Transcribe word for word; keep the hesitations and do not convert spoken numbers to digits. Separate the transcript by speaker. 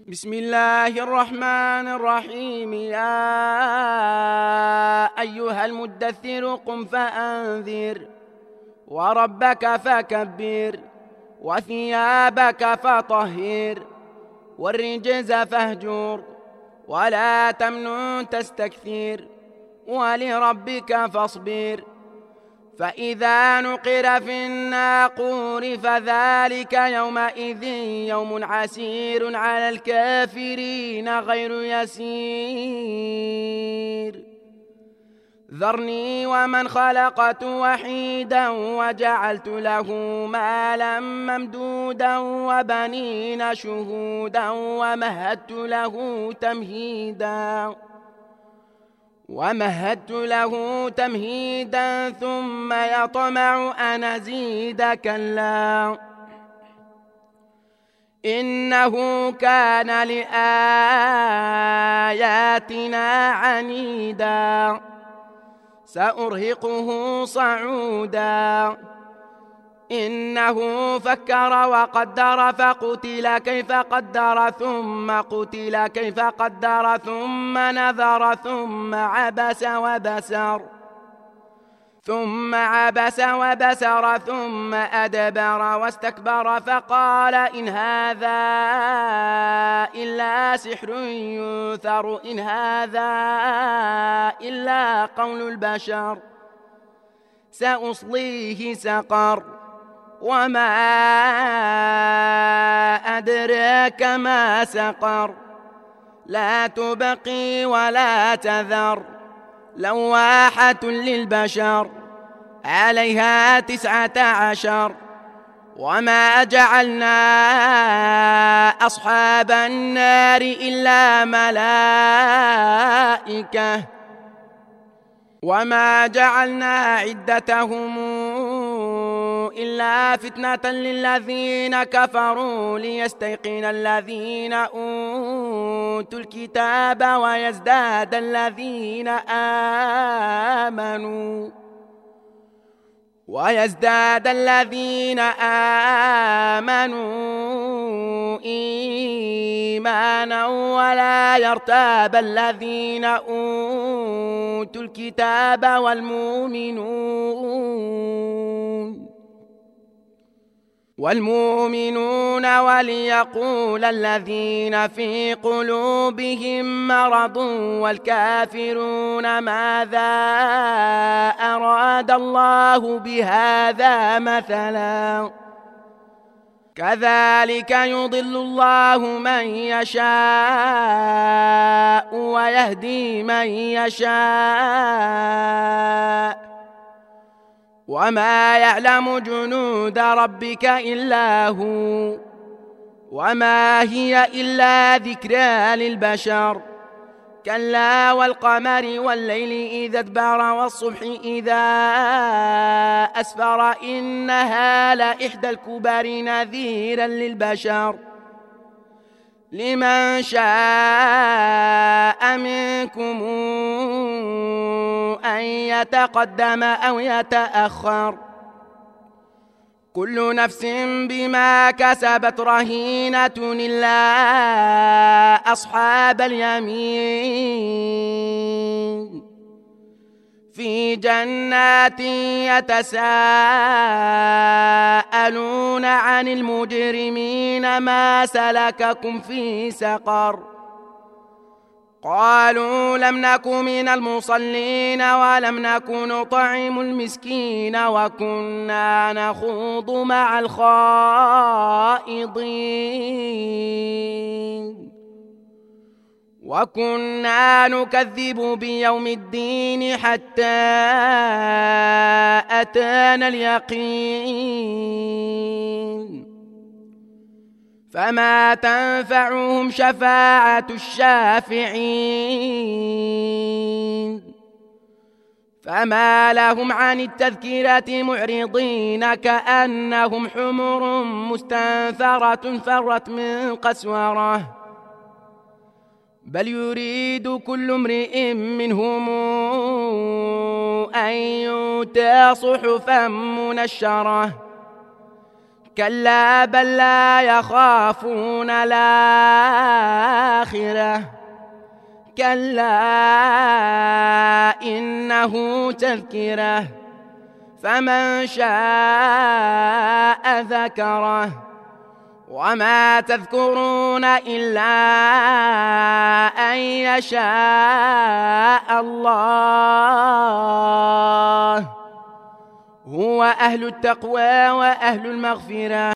Speaker 1: بسم الله الرحمن الرحيم. يا أيها المدثر قم فأنذر وربك فكبر وثيابك فطهر والرجز فاهجر ولا تمنن تستكثر ولربك فاصبر. فإذا نقر في الناقور فذلك يومئذ يوم عسير على الكافرين غير يسير. ذرني ومن خلقت وحيدا وجعلت له مالا ممدودا وبنين شهودا ومهدت له تمهيدا ومهدت له تمهيدا ثم يطمع أن أزيد كلا إنه كان لآياتنا عنيدا سأرهقه صعودا إنه فكر وقدر فقتل كيف قدر ثم قتل كيف قدر ثم نذر ثم عبس وبسر ثم عبس وبسر ثم أدبر واستكبر فقال إن هذا إلا سحر يؤثر إن هذا إلا قول البشر سأصليه سقر وما أدراك ما سقر لا تبقي ولا تذر لواحة للبشر عليها تسعة عشر. وما جعلنا أصحاب النار إلا ملائكة وما جعلنا عدتهم إلا فتنة للذين كفروا ليستيقن الذين أوتوا الكتاب ويزداد الذين آمنوا ويزداد الذين آمنوا إيمانا ولا يرتاب الذين أوتوا الكتاب والمؤمنون والمؤمنون وليقول الذين في قلوبهم مرض والكافرون ماذا أراد الله بهذا مثلا كذلك يضل الله من يشاء ويهدي من يشاء وما يعلم جنود ربك إلا هو وما هي إلا ذكرى للبشر كلا والقمر والليل إذا ادبر والصبح إذا أسفر إنها لإحدى الكبر نذيرا للبشر لمن شاء منكم أن يتقدم أو يتأخر كل نفس بما كسبت رهينة إلا أصحاب اليمين في جنات يتساءلون عن المجرمين ما سلككم في سقر قالوا لم نك من المصلين ولم نك نطعم المسكين وكنا نخوض مع الخائضين وكنا نكذب بيوم الدين حتى أتانا اليقين فما تنفعهم شفاعة الشافعين فما لهم عن التذكرة معرضين كأنهم حمر مستنفرة فرت من قسورة بل يريد كل امرئ منهم أن يؤتى صحفا منشرة كلا بل لا يخافون الآخرة كلا إنه تذكرة فمن شاء ذكره وما تذكرون إلا أن يشاء الله هو أهل التقوى وأهل المغفرة.